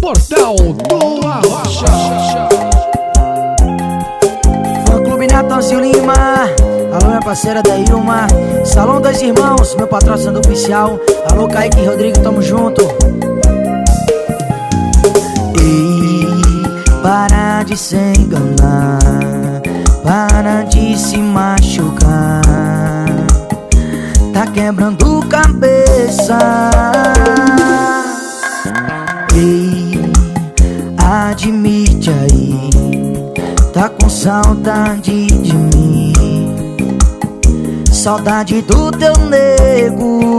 Portal do Arrocha. Fã Clube Natanzinho Lima. Alô, minha parceira da Ilma. Salão dos Irmãos, meu patrocinador oficial. Alô, Kaique e Rodrigo, tamo junto. Ei, para de se enganar, para de se machucar. Tá quebrando cabeça. Ei, admite aí, tá com saudade de mim. Saudade do teu nego.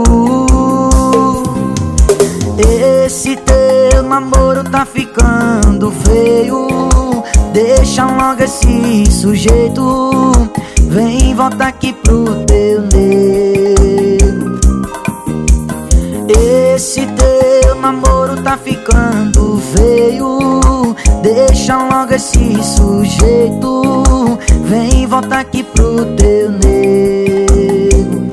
Esse teu namoro tá ficando feio. Deixa logo esse sujeito. Vem, volta aqui pro teu nego. Esse teu namoro tá ficando feio. Deixa logo esse sujeito. Vem, volta aqui pro teu nego.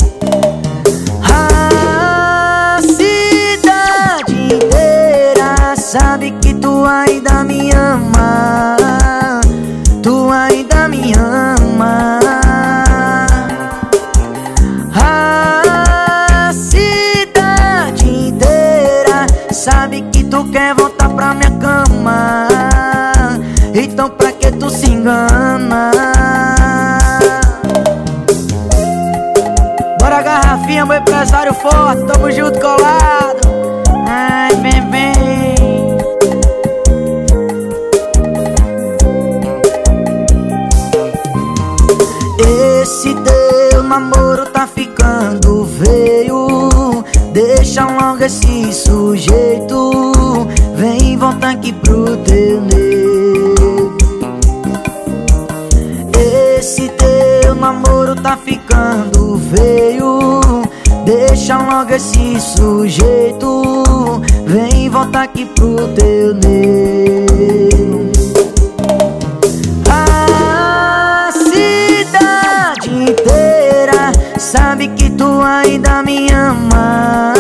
A cidade inteira sabe que tu ainda me ama. Tu ainda me ama. A cidade inteira sabe que tu quer voltar pra minha cama. Então pra que tu se engana? Bora, garrafinha, meu empresário forte, tamo junto, colado. Ai, bebê. Esse teu namoro tá ficando feio. Deixa logo esse sujeito. Vem, volta aqui pro teu nego. Esse teu namoro tá ficando feio. Deixa logo esse sujeito. Vem, volta aqui pro teu nego. A cidade inteira sabe que tu ainda me ama.